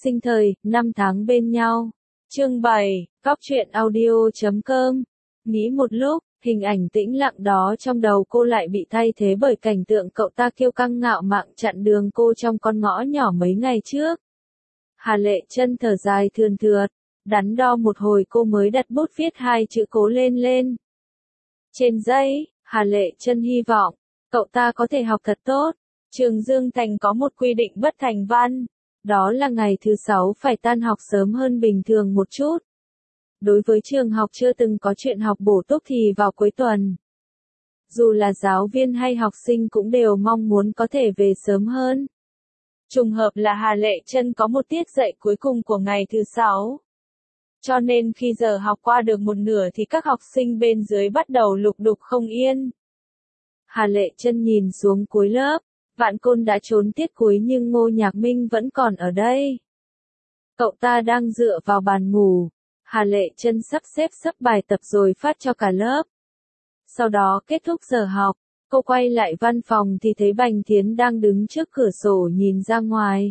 sinh thời, năm tháng bên nhau. Chương 7, Cóc truyện audio.com. Nghĩ một lúc, hình ảnh tĩnh lặng đó trong đầu cô lại bị thay thế bởi cảnh tượng cậu ta kiêu căng ngạo mạn chặn đường cô trong con ngõ nhỏ mấy ngày trước. Hà Lệ Chân thở dài thườn thượt, đắn đo một hồi cô mới đặt bút viết hai chữ cố lên lên. Trên giấy, Hà Lệ Chân hy vọng, cậu ta có thể học thật tốt. Trường Dương Thành có một quy định bất thành văn, đó là ngày thứ 6 phải tan học sớm hơn bình thường một chút. Đối với trường học chưa từng có chuyện học bổ túc thì vào cuối tuần. Dù là giáo viên hay học sinh cũng đều mong muốn có thể về sớm hơn. Trùng hợp là Hà Lệ Chân có một tiết dạy cuối cùng của ngày thứ 6. Cho nên khi giờ học qua được một nửa thì các học sinh bên dưới bắt đầu lục đục không yên. Hà Lệ Chân nhìn xuống cuối lớp, Vạn Côn đã trốn tiết cuối nhưng Ngô Nhạc Minh vẫn còn ở đây. Cậu ta đang dựa vào bàn ngủ. Hà Lệ Chân sắp xếp sắp bài tập rồi phát cho cả lớp. Sau đó kết thúc giờ học, cô quay lại văn phòng thì thấy Bành Thiến đang đứng trước cửa sổ nhìn ra ngoài.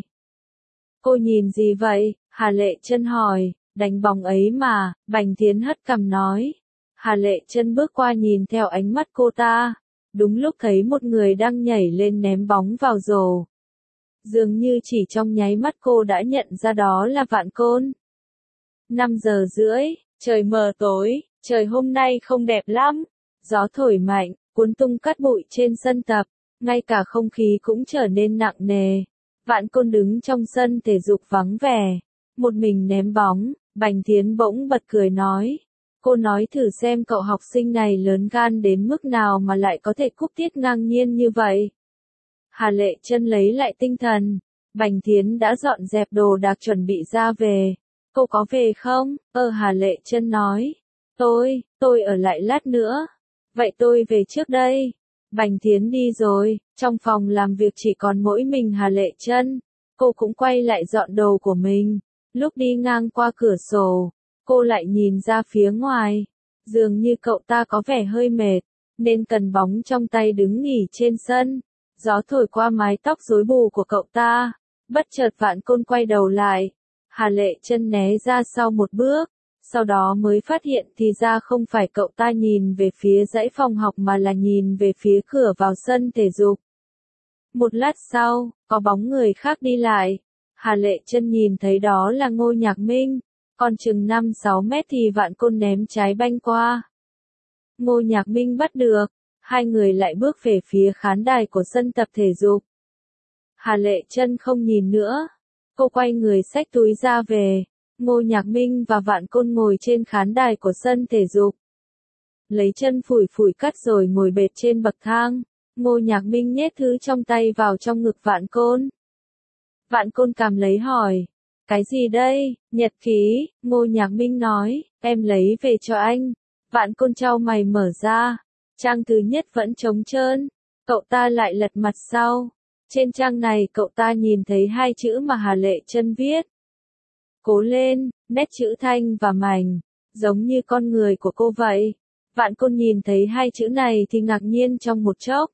Cô nhìn gì vậy? Hà Lệ Chân hỏi. Đánh bóng ấy mà, Bành Thiến hất cằm nói. Hà Lệ Chân bước qua nhìn theo ánh mắt cô ta. Đúng lúc thấy một người đang nhảy lên ném bóng vào rổ. Dường như chỉ trong nháy mắt cô đã nhận ra đó là Vạn Côn. 5 giờ rưỡi, trời mờ tối, trời hôm nay không đẹp lắm. Gió thổi mạnh, cuốn tung cát bụi trên sân tập, ngay cả không khí cũng trở nên nặng nề. Vạn Côn đứng trong sân thể dục vắng vẻ, một mình ném bóng. Bành Thiến bỗng bật cười nói. Cô nói thử xem cậu học sinh này lớn gan đến mức nào mà lại có thể cúp tiết ngang nhiên như vậy. Hà Lệ Chân lấy lại tinh thần. Bành Thiến đã dọn dẹp đồ đạc chuẩn bị ra về. Cô có về không? Hà Lệ Chân nói. Tôi ở lại lát nữa. Vậy tôi về trước đây. Bành Thiến đi rồi, trong phòng làm việc chỉ còn mỗi mình Hà Lệ Chân. Cô cũng quay lại dọn đồ của mình. Lúc đi ngang qua cửa sổ, cô lại nhìn ra phía ngoài. Dường như cậu ta có vẻ hơi mệt, nên cần bóng trong tay đứng nghỉ trên sân. Gió thổi qua mái tóc rối bù của cậu ta. Bất chợt Vạn Côn quay đầu lại. Hà Lệ Chân né ra sau một bước. Sau đó mới phát hiện thì ra không phải cậu ta nhìn về phía dãy phòng học mà là nhìn về phía cửa vào sân thể dục. Một lát sau, có bóng người khác đi lại. Hà Lệ Chân nhìn thấy đó là Ngô Nhạc Minh. Còn chừng 5-6 mét thì Vạn Côn ném trái banh qua. Ngô Nhạc Minh bắt được. Hai người lại bước về phía khán đài của sân tập thể dục. Hà Lệ Chân không nhìn nữa. Cô quay người xách túi ra về. Ngô Nhạc Minh và Vạn Côn ngồi trên khán đài của sân thể dục. Lấy chân phủi phủi cát rồi ngồi bệt trên bậc thang. Ngô Nhạc Minh nhét thứ trong tay vào trong ngực Vạn Côn. Vạn Côn cầm lấy hỏi. Cái gì đây? Nhật ký. Ngô Nhạc Minh nói. Em lấy về cho anh. Vạn Côn chau mày mở ra. Trang thứ nhất vẫn trống trơn. Cậu ta lại lật mặt sau. Trên trang này cậu ta nhìn thấy hai chữ mà Hà Lệ Chân viết. Cố lên, nét chữ thanh và mảnh, giống như con người của cô vậy. Vạn Côn nhìn thấy hai chữ này thì ngạc nhiên trong một chốc.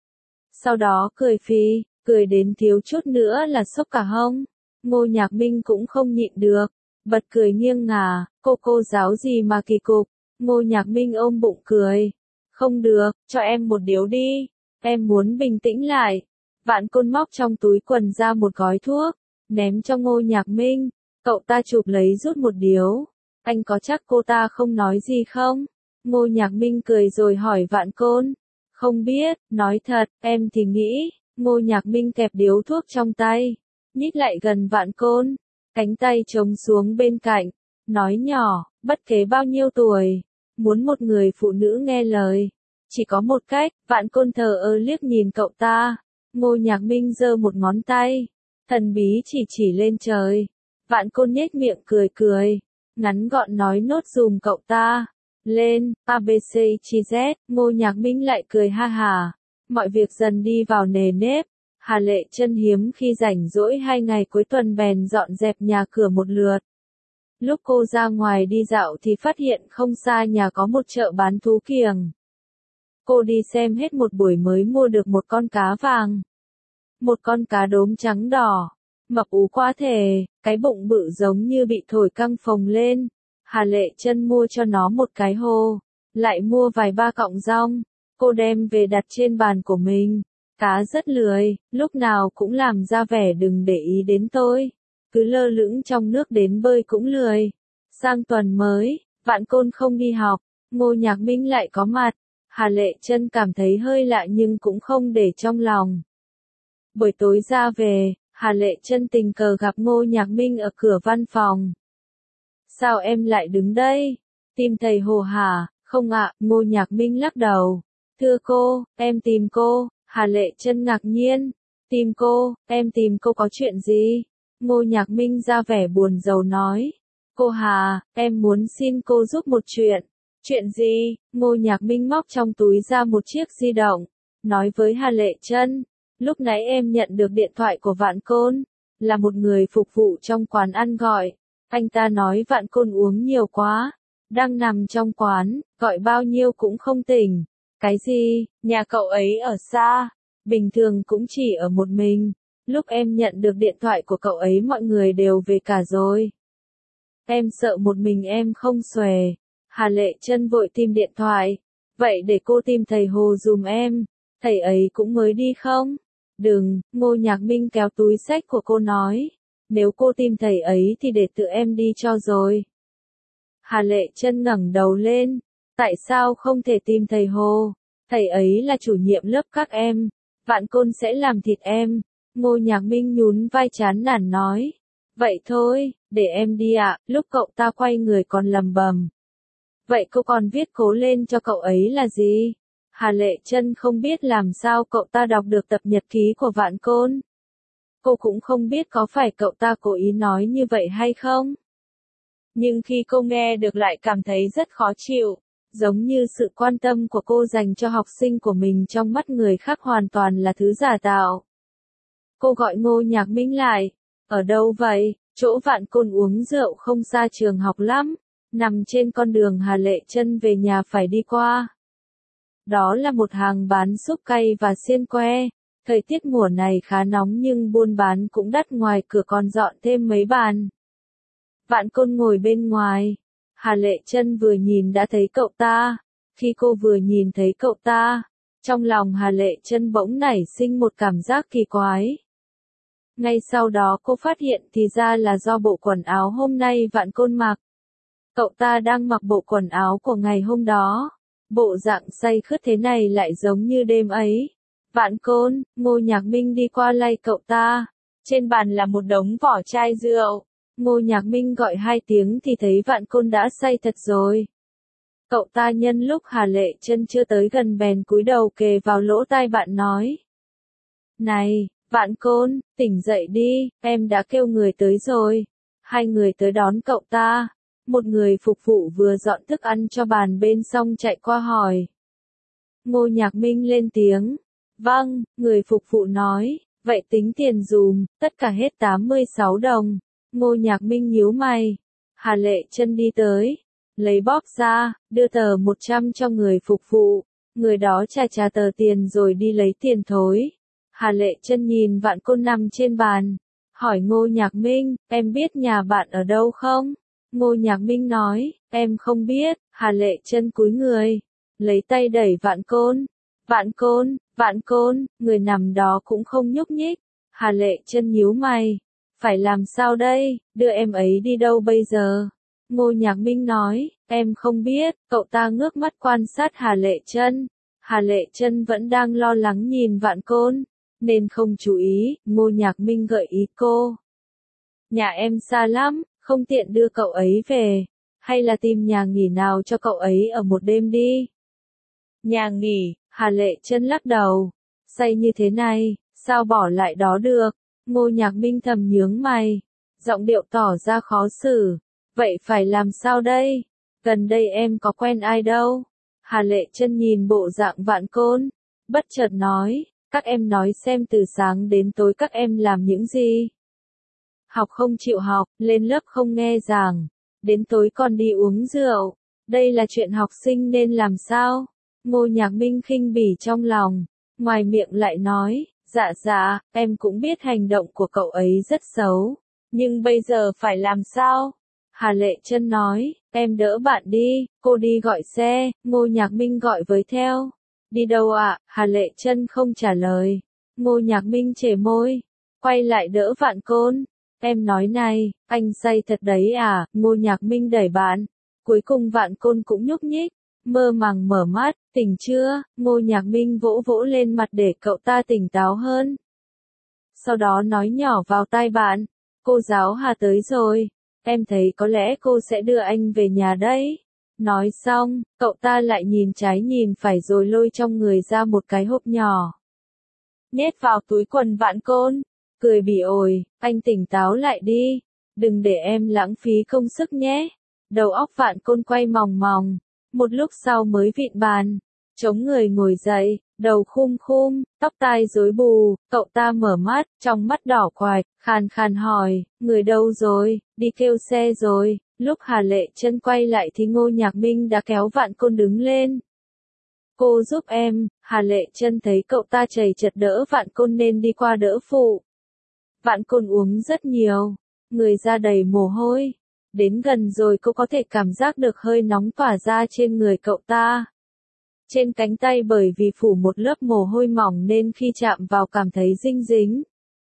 Sau đó cười phì, cười đến thiếu chút nữa là sốc cả hông. Ngô Nhạc Minh cũng không nhịn được, bật cười nghiêng ngả, cô giáo gì mà kỳ cục. Ngô Nhạc Minh ôm bụng cười. Không được, cho em một điếu đi, em muốn bình tĩnh lại. Vạn Côn móc trong túi quần ra một gói thuốc, ném cho Ngô Nhạc Minh. Cậu ta chụp lấy rút một điếu. Anh có chắc cô ta không nói gì không? Ngô Nhạc Minh cười rồi hỏi Vạn Côn. Không biết, nói thật, em thì nghĩ. Ngô Nhạc Minh kẹp điếu thuốc trong tay, nhích lại gần Vạn Côn, cánh tay chống xuống bên cạnh, nói nhỏ, bất kể bao nhiêu tuổi, muốn một người phụ nữ nghe lời, chỉ có một cách. Vạn Côn thờ ơ liếc nhìn cậu ta. Ngô Nhạc Minh giơ một ngón tay, thần bí chỉ lên trời. Vạn Côn nhếch miệng cười cười, ngắn gọn nói nốt dùm cậu ta. Lên, ABC chi Z. Ngô Nhạc Minh lại cười ha hà. Mọi việc dần đi vào nề nếp. Hà Lệ Chân hiếm khi rảnh rỗi 2 ngày cuối tuần bèn dọn dẹp nhà cửa một lượt. Lúc cô ra ngoài đi dạo thì phát hiện không xa nhà có một chợ bán thú kiểng. Cô đi xem hết một buổi mới mua được một con cá vàng. Một con cá đốm trắng đỏ. mập ú quá thể, cái bụng bự giống như bị thổi căng phồng lên. Hà Lệ Chân mua cho nó một cái hồ, lại mua vài ba cọng rong, cô đem về đặt trên bàn của mình. Cá rất lười, lúc nào cũng làm ra vẻ đừng để ý đến tôi, cứ lơ lửng trong nước đến bơi cũng lười. Sang tuần mới, Vạn Côn không đi học, Ngô Nhạc Minh lại có mặt. Hà Lệ Chân cảm thấy hơi lạ nhưng cũng không để trong lòng. Buổi tối ra về, Hà Lệ Chân tình cờ gặp Ngô Nhạc Minh ở cửa văn phòng. Sao em lại đứng đây? Tìm thầy Hồ hả? Không ạ, Ngô Nhạc Minh lắc đầu. Thưa cô, em tìm cô. Hà Lệ Chân ngạc nhiên. Tìm cô, em tìm cô có chuyện gì? Ngô Nhạc Minh ra vẻ buồn rầu nói. Cô Hà, em muốn xin cô giúp một chuyện. Chuyện gì? Ngô Nhạc Minh móc trong túi ra một chiếc di động, nói với Hà Lệ Chân. Lúc nãy em nhận được điện thoại của Vạn Côn, là một người phục vụ trong quán ăn gọi. Anh ta nói Vạn Côn uống nhiều quá, đang nằm trong quán, gọi bao nhiêu cũng không tỉnh. Cái gì? Nhà cậu ấy ở xa, bình thường cũng chỉ ở một mình. Lúc em nhận được điện thoại của cậu ấy mọi người đều về cả rồi. Em sợ một mình em không xuề. Hà Lệ Chân vội tìm điện thoại. Vậy để cô tìm thầy Hồ dùm em. Thầy ấy cũng mới đi không? Đừng, Ngô Nhạc Minh kéo túi xách của cô nói. Nếu cô tìm thầy ấy thì để tự em đi cho rồi. Hà Lệ Chân ngẩng đầu lên. Tại sao không thể tìm thầy Hồ? Thầy ấy là chủ nhiệm lớp các em. Vạn Côn sẽ làm thịt em. Ngô Nhạc Minh nhún vai chán nản nói. Vậy thôi, để em đi ạ. Lúc cậu ta quay người còn lầm bầm. Vậy cô còn viết cố lên cho cậu ấy là gì? Hà Lệ Chân không biết làm sao cậu ta đọc được tập nhật ký của Vạn Côn. Cô cũng không biết có phải cậu ta cố ý nói như vậy hay không. Nhưng khi cô nghe được lại cảm thấy rất khó chịu, giống như sự quan tâm của cô dành cho học sinh của mình trong mắt người khác hoàn toàn là thứ giả tạo. Cô gọi Ngô Nhạc Minh lại. Ở đâu vậy? Chỗ Vạn Côn uống rượu không xa trường học lắm, nằm trên con đường Hà Lệ Chân về nhà phải đi qua. Đó là một hàng bán súp cay và xiên que. Thời tiết mùa này khá nóng nhưng buôn bán cũng đắt, ngoài cửa còn dọn thêm mấy bàn. Vạn Côn ngồi bên ngoài. Hà Lệ Chân vừa nhìn đã thấy cậu ta. Khi cô vừa nhìn thấy cậu ta, trong lòng Hà Lệ Chân bỗng nảy sinh một cảm giác kỳ quái. Ngay sau đó cô phát hiện thì ra là do bộ quần áo hôm nay Vạn Côn mặc. Cậu ta đang mặc bộ quần áo của ngày hôm đó. Bộ dạng say khướt thế này lại giống như đêm ấy. Vạn Côn, Ngô Nhạc Minh đi qua lay cậu ta. Trên bàn là một đống vỏ chai rượu. Ngô Nhạc Minh gọi 2 tiếng thì thấy Vạn Côn đã say thật rồi. Cậu ta nhân lúc Hà Lệ Chân chưa tới gần bèn cúi đầu kề vào lỗ tai bạn nói. Này, Vạn Côn, tỉnh dậy đi, em đã kêu người tới rồi. 2 người tới đón cậu ta. Một người phục vụ vừa dọn thức ăn cho bàn bên xong chạy qua hỏi. Ngô Nhạc Minh lên tiếng. Vâng, người phục vụ nói, vậy tính tiền dùm, tất cả hết 86 đồng. Ngô Nhạc Minh nhíu mày. Hà Lệ Chân đi tới, lấy bóp ra, đưa tờ 100 cho người phục vụ. Người đó trả tờ tiền rồi đi lấy tiền thối. Hà Lệ Chân nhìn Vạn Côn nằm trên bàn, hỏi Ngô Nhạc Minh, em biết nhà bạn ở đâu không? Ngô Nhạc Minh nói, em không biết. Hà Lệ Chân cúi người, lấy tay đẩy Vạn Côn. Vạn Côn, người nằm đó cũng không nhúc nhích. Hà Lệ Chân nhíu mày, phải làm sao đây, đưa em ấy đi đâu bây giờ? Ngô Nhạc Minh nói, em không biết. Cậu ta ngước mắt quan sát Hà Lệ Chân. Hà Lệ Chân vẫn đang lo lắng nhìn Vạn Côn, nên không chú ý. Ngô Nhạc Minh gợi ý cô. Nhà em xa lắm, không tiện đưa cậu ấy về. Hay là tìm nhà nghỉ nào cho cậu ấy ở một đêm đi. Nhà nghỉ, Hà Lệ Chân lắc đầu. Say như thế này, sao bỏ lại đó được? Ngô Nhạc Minh thầm nhướng mày, giọng điệu tỏ ra khó xử. Vậy phải làm sao đây? Gần đây em có quen ai đâu? Hà Lệ Chân nhìn bộ dạng Vạn Côn, bất chợt nói, các em nói xem từ sáng đến tối các em làm những gì? Học không chịu học, lên lớp không nghe giảng, đến tối còn đi uống rượu. Đây là chuyện học sinh nên làm sao? Ngô Nhạc Minh khinh bỉ trong lòng, ngoài miệng lại nói, Dạ, em cũng biết hành động của cậu ấy rất xấu. Nhưng bây giờ phải làm sao? Hà Lệ Trân nói, em đỡ bạn đi, cô đi gọi xe, Ngô Nhạc Minh gọi với theo. Đi đâu ạ? Hà Lệ Trân không trả lời. Ngô Nhạc Minh chề môi, quay lại đỡ Vạn Côn. Em nói này, anh say thật đấy à? Ngô Nhạc Minh đẩy bạn. Cuối cùng Vạn Côn cũng nhúc nhích, mơ màng mở mắt, tỉnh chưa? Ngô Nhạc Minh vỗ vỗ lên mặt để cậu ta tỉnh táo hơn. Sau đó nói nhỏ vào tai bạn, cô giáo Hà tới rồi, em thấy có lẽ cô sẽ đưa anh về nhà đấy. Nói xong, cậu ta lại nhìn trái nhìn phải rồi lôi trong người ra một cái hộp nhỏ. Nhét vào túi quần Vạn Côn, cười bỉ ổi, anh tỉnh táo lại đi, đừng để em lãng phí công sức nhé. Đầu óc Vạn Côn quay mòng mòng, một lúc sau mới vịn bàn, chống người ngồi dậy, đầu khum, tóc tai rối bù, cậu ta mở mắt, trong mắt đỏ quạch, khàn khàn hỏi, người đâu rồi, đi kêu xe rồi. Lúc Hà Lệ Trân quay lại thì Ngô Nhạc Minh đã kéo Vạn Côn đứng lên. Cô giúp em. Hà Lệ Trân thấy cậu ta chầy chật đỡ Vạn Côn nên đi qua đỡ phụ. Vạn Côn uống rất nhiều, người ra đầy mồ hôi. Đến gần rồi cô có thể cảm giác được hơi nóng tỏa ra trên người cậu ta. Trên cánh tay bởi vì phủ một lớp mồ hôi mỏng nên khi chạm vào cảm thấy dinh dính.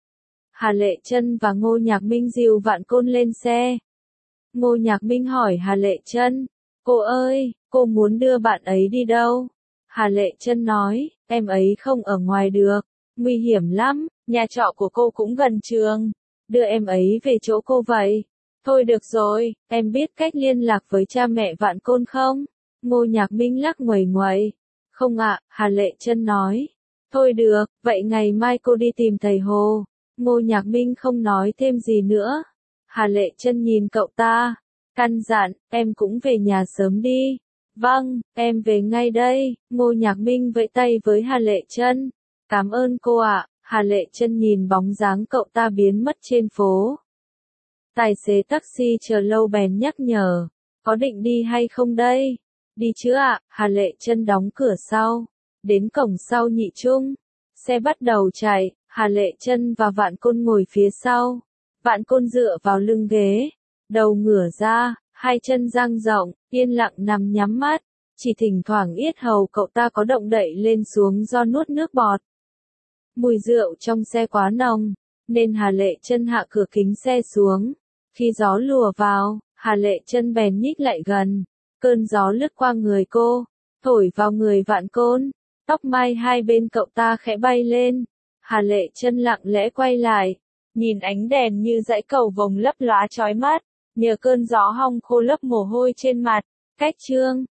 Hà Lệ Trân và Ngô Nhạc Minh dìu Vạn Côn lên xe. Ngô Nhạc Minh hỏi Hà Lệ Trân, cô ơi, cô muốn đưa bạn ấy đi đâu? Hà Lệ Trân nói, em ấy không ở ngoài được, nguy hiểm lắm, nhà trọ của cô cũng gần trường, đưa em ấy về chỗ cô vậy. Thôi được rồi, em biết cách liên lạc với cha mẹ Vạn Côn không? Ngô Nhạc Minh lắc nguẩy nguẩy. Không ạ, Hà Lệ Trân nói. Thôi được, vậy ngày mai cô đi tìm thầy Hồ. Ngô Nhạc Minh không nói thêm gì nữa. Hà Lệ Trân nhìn cậu ta, căn dặn, em cũng về nhà sớm đi. Vâng, em về ngay đây. Ngô Nhạc Minh vẫy tay với Hà Lệ Trân. Cảm ơn cô ạ. Hà Lệ Trân nhìn bóng dáng cậu ta biến mất trên phố. Tài xế taxi chờ lâu bèn nhắc nhở, có định đi hay không đây? Đi chứ ạ. Hà Lệ Trân đóng cửa sau, đến cổng sau nhị trung. Xe bắt đầu chạy, Hà Lệ Trân và Vạn Côn ngồi phía sau. Vạn Côn dựa vào lưng ghế, đầu ngửa ra, hai chân dang rộng, yên lặng nằm nhắm mắt, chỉ thỉnh thoảng yết hầu cậu ta có động đậy lên xuống do nuốt nước bọt. Mùi rượu trong xe quá nồng, nên Hà Lệ Trân hạ cửa kính xe xuống. Khi gió lùa vào, Hà Lệ Trân bèn nhích lại gần, cơn gió lướt qua người cô, thổi vào người Vạn Côn, tóc mai hai bên cậu ta khẽ bay lên. Hà Lệ Trân lặng lẽ quay lại, nhìn ánh đèn như dãy cầu vồng lấp lóa chói mắt, nhờ cơn gió hong khô lấp mồ hôi trên mặt. Cách chương